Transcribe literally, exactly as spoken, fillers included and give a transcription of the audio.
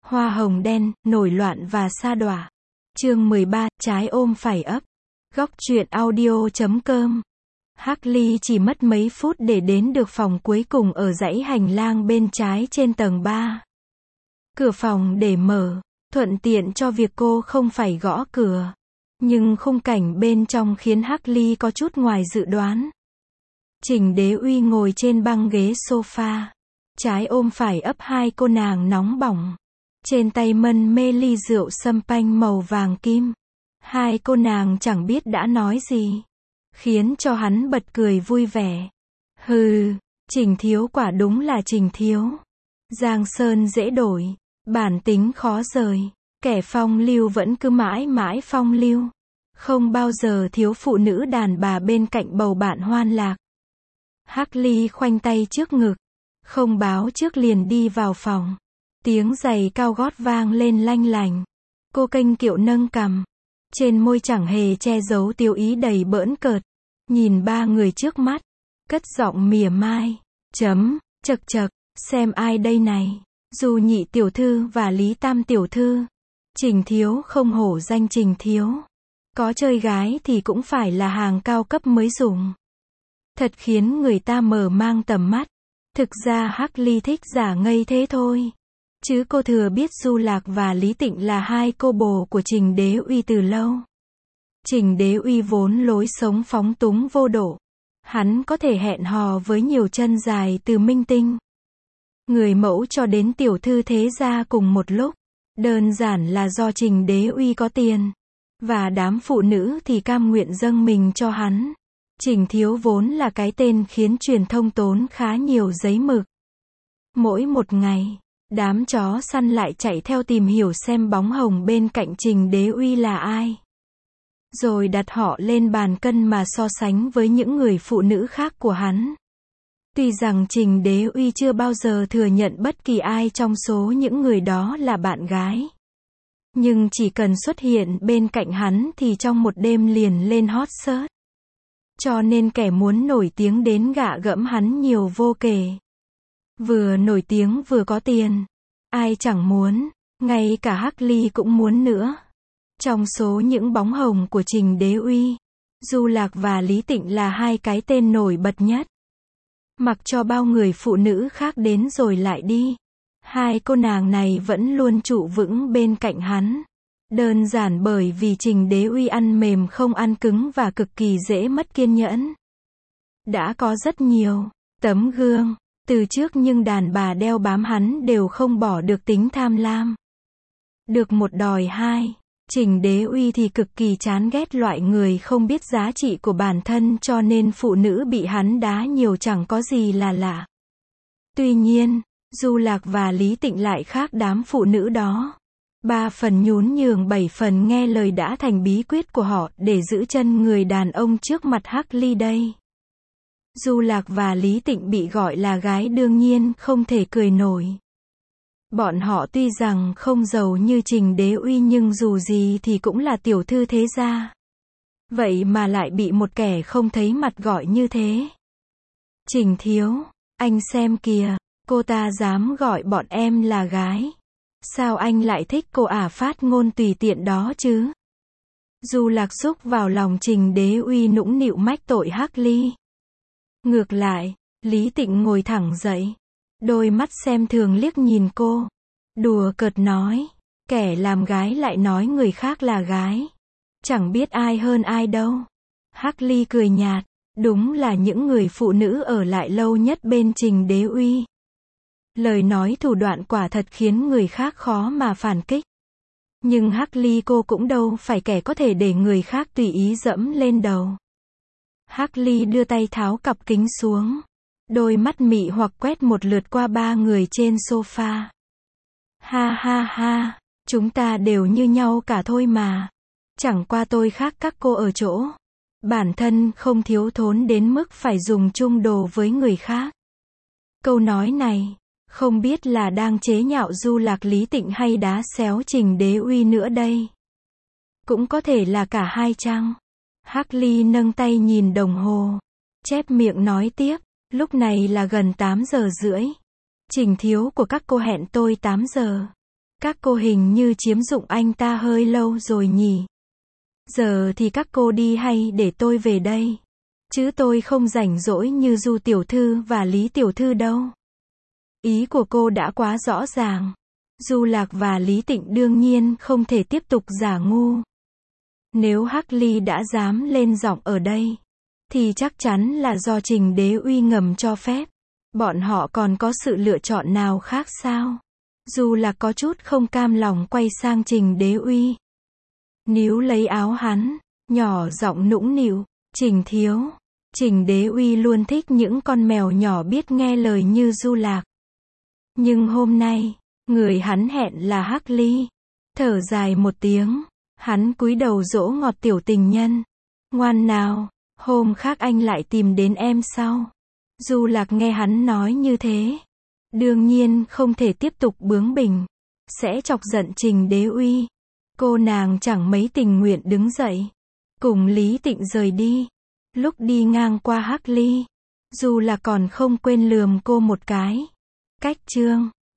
Hoa hồng đen, nổi loạn và sa đọa. Chương mười ba, trái ôm phải ấp. Góc truyện audio chấm com. Hắc Ly chỉ mất mấy phút để đến được phòng cuối cùng ở dãy hành lang bên trái trên tầng ba. Cửa phòng để mở, thuận tiện cho việc cô không phải gõ cửa. Nhưng khung cảnh bên trong khiến Hắc Ly có chút ngoài dự đoán. Trình Đế Uy ngồi trên băng ghế sofa. Trái ôm phải ấp hai cô nàng nóng bỏng. Trên tay mân mê ly rượu sâm panh màu vàng kim. Hai cô nàng chẳng biết đã nói gì. Khiến cho hắn bật cười vui vẻ. Hừ, Trình Thiếu quả đúng là Trình Thiếu. Giang sơn dễ đổi, bản tính khó rời. Kẻ phong lưu vẫn cứ mãi mãi phong lưu. Không bao giờ thiếu phụ nữ đàn bà bên cạnh bầu bạn hoan lạc. Hắc Ly khoanh tay trước ngực. Không báo trước liền đi vào phòng. Tiếng giày cao gót vang lên lanh lành. Cô kênh kiệu nâng cằm. Trên môi chẳng hề che giấu tiêu ý đầy bỡn cợt. Nhìn ba người trước mắt. Cất giọng mỉa mai. Chấm, chật chật, xem ai đây này. Du Nhị tiểu thư và Lý Tam tiểu thư. Trình Thiếu không hổ danh Trình Thiếu. Có chơi gái thì cũng phải là hàng cao cấp mới dùng. Thật khiến người ta mở mang tầm mắt. Thực ra Hắc Ly thích giả ngây thế thôi. Chứ cô thừa biết Du Lạc và Lý Tịnh là hai cô bồ của Trình Đế Uy từ lâu. Trình Đế Uy vốn lối sống phóng túng vô độ. Hắn có thể hẹn hò với nhiều chân dài từ minh tinh. Người mẫu cho đến tiểu thư thế gia cùng một lúc. Đơn giản là do Trình Đế Uy có tiền. Và đám phụ nữ thì cam nguyện dâng mình cho hắn. Trình Thiếu vốn là cái tên khiến truyền thông tốn khá nhiều giấy mực. Mỗi một ngày, đám chó săn lại chạy theo tìm hiểu xem bóng hồng bên cạnh Trình Đế Uy là ai. Rồi đặt họ lên bàn cân mà so sánh với những người phụ nữ khác của hắn. Tuy rằng Trình Đế Uy chưa bao giờ thừa nhận bất kỳ ai trong số những người đó là bạn gái. Nhưng chỉ cần xuất hiện bên cạnh hắn thì trong một đêm liền lên hot search. Cho nên kẻ muốn nổi tiếng đến gạ gẫm hắn nhiều vô kể. Vừa nổi tiếng vừa có tiền. Ai chẳng muốn, ngay cả Hắc Ly cũng muốn nữa. Trong số những bóng hồng của Trình Đế Uy, Du Lạc và Lý Tịnh là hai cái tên nổi bật nhất. Mặc cho bao người phụ nữ khác đến rồi lại đi. Hai cô nàng này vẫn luôn trụ vững bên cạnh hắn. Đơn giản bởi vì Trình Đế Uy ăn mềm không ăn cứng và cực kỳ dễ mất kiên nhẫn. Đã có rất nhiều tấm gương từ trước nhưng đàn bà đeo bám hắn đều không bỏ được tính tham lam. Được một đòi hai. Trình Đế Uy thì cực kỳ chán ghét loại người không biết giá trị của bản thân cho nên phụ nữ bị hắn đá nhiều chẳng có gì là lạ. Tuy nhiên, Du Lạc và Lý Tịnh lại khác đám phụ nữ đó. Ba phần nhún nhường bảy phần nghe lời đã thành bí quyết của họ để giữ chân người đàn ông trước mặt Hắc Ly đây. Du Lạc và Lý Tịnh bị gọi là gái đương nhiên không thể cười nổi. Bọn họ tuy rằng không giàu như Trình Đế Uy nhưng dù gì thì cũng là tiểu thư thế gia. Vậy mà lại bị một kẻ không thấy mặt gọi như thế. Trình Thiếu, anh xem kìa, cô ta dám gọi bọn em là gái. Sao anh lại thích cô ả phát ngôn tùy tiện đó chứ? Du Lạc xúc vào lòng Trình Đế Uy nũng nịu mách tội Hắc Ly. Ngược lại, Lý Tịnh ngồi thẳng dậy. Đôi mắt xem thường liếc nhìn cô. Đùa cợt nói. Kẻ làm gái lại nói người khác là gái. Chẳng biết ai hơn ai đâu. Hắc Ly cười nhạt. Đúng là những người phụ nữ ở lại lâu nhất bên Trình Đế Uy. Lời nói thủ đoạn quả thật khiến người khác khó mà phản kích. Nhưng Hắc Ly cô cũng đâu phải kẻ có thể để người khác tùy ý dẫm lên đầu. Hắc Ly đưa tay tháo cặp kính xuống. Đôi mắt mị hoặc quét một lượt qua ba người trên sofa. Ha ha ha, chúng ta đều như nhau cả thôi mà. Chẳng qua tôi khác các cô ở chỗ. Bản thân không thiếu thốn đến mức phải dùng chung đồ với người khác. Câu nói này, không biết là đang chế nhạo Du Lạc Lý Tịnh hay đá xéo Trình Đế Uy nữa đây. Cũng có thể là cả hai chăng? Hắc Ly nâng tay nhìn đồng hồ. Chép miệng nói tiếp. Lúc này là gần tám giờ rưỡi. Trình Thiếu của các cô hẹn tôi tám giờ. Các cô hình như chiếm dụng anh ta hơi lâu rồi nhỉ. Giờ thì các cô đi hay để tôi về đây? Chứ tôi không rảnh rỗi như Du tiểu thư và Lý tiểu thư đâu. Ý của cô đã quá rõ ràng. Du Lạc và Lý Tịnh đương nhiên không thể tiếp tục giả ngu. Nếu Hắc Ly đã dám lên giọng ở đây, thì chắc chắn là do Trình Đế Uy ngầm cho phép. Bọn họ còn có sự lựa chọn nào khác sao? Du Lạc có chút không cam lòng quay sang Trình Đế Uy. Níu lấy áo hắn, nhỏ giọng nũng nịu, Trình thiếu. Trình Đế Uy luôn thích những con mèo nhỏ biết nghe lời như Du Lạc. Nhưng hôm nay, người hắn hẹn là Hắc Ly. Thở dài một tiếng, hắn cúi đầu dỗ ngọt tiểu tình nhân. Ngoan nào, hôm khác anh lại tìm đến em sau. Du Lạc nghe hắn nói như thế, đương nhiên không thể tiếp tục bướng bỉnh, sẽ chọc giận Trình Đế Uy. Cô nàng chẳng mấy tình nguyện đứng dậy, cùng Lý Tịnh rời đi. Lúc đi ngang qua Hắc Ly, Du Lạc còn không quên lườm cô một cái. Cách chương